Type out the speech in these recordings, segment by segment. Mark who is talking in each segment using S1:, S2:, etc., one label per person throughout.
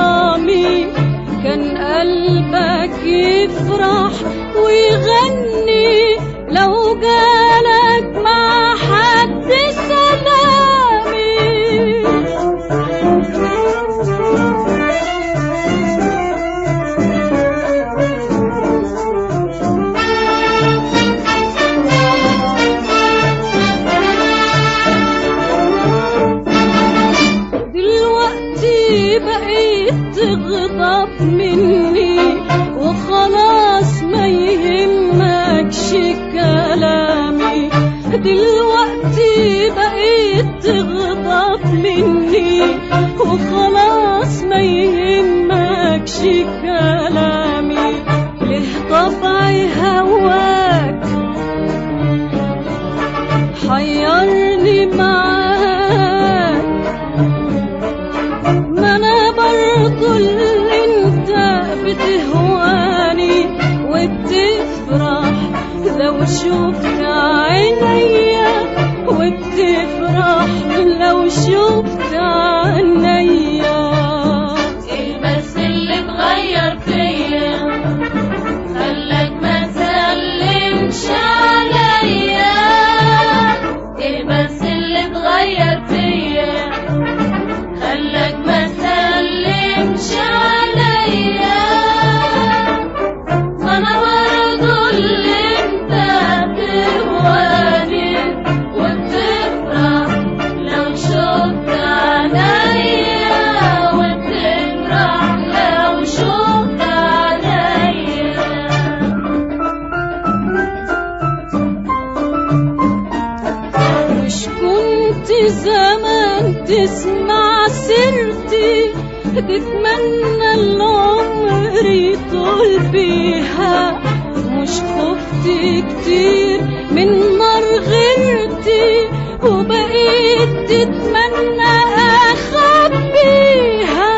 S1: غرامي كان قلبك يفرح ويغني لو جالك مع حد سلامي. دلوقتي بقيت تغضب مني وخلاص ما يهمكش كلامي. دلوقتي بقيت تغضب مني وخلاص ما يهمكش كلامي. ليه طبعي هواك حيرني معاك، ما انا برضو اللي انت بتهواني وبتفرح لو شفت عينيا، وبتفرح لو شفت عينيا.
S2: ايه بس اللي اتغير فيا خلاك ما تسلمش عليا؟ ايه بس اللي اتغير فيا خلاك ما تسلمش عليا؟ ما انا برضو اللي انت بتهواني وبتفرح لو شفت عينيا، وبتفرح لو شفت عينيا.
S1: مش كنت زمان تسمع سيرتي تتمنى العمر يطول بيها؟ مش خفت كتير من نار غيرتي وبقيت تتمنى اخبيها؟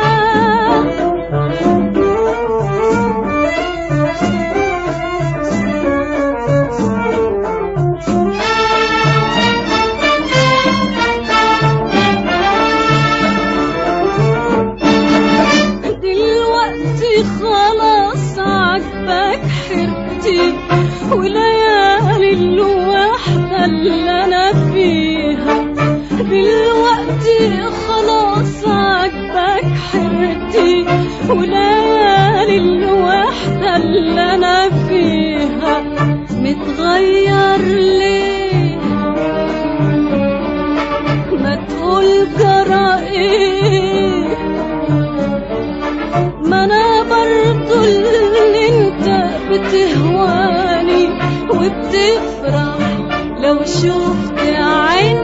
S1: دلوقتي خلاص عجبك حيرتي وليالي الوحدة اللي انا فيها. دلوقتي خلاص عجبك حيرتي وليالي الوحدة اللي انا فيها. متغير ليه؟ ما تقول جرى ايه؟ ما انا برضو اللي انت بتهواني وبتفرح لو شفت عيني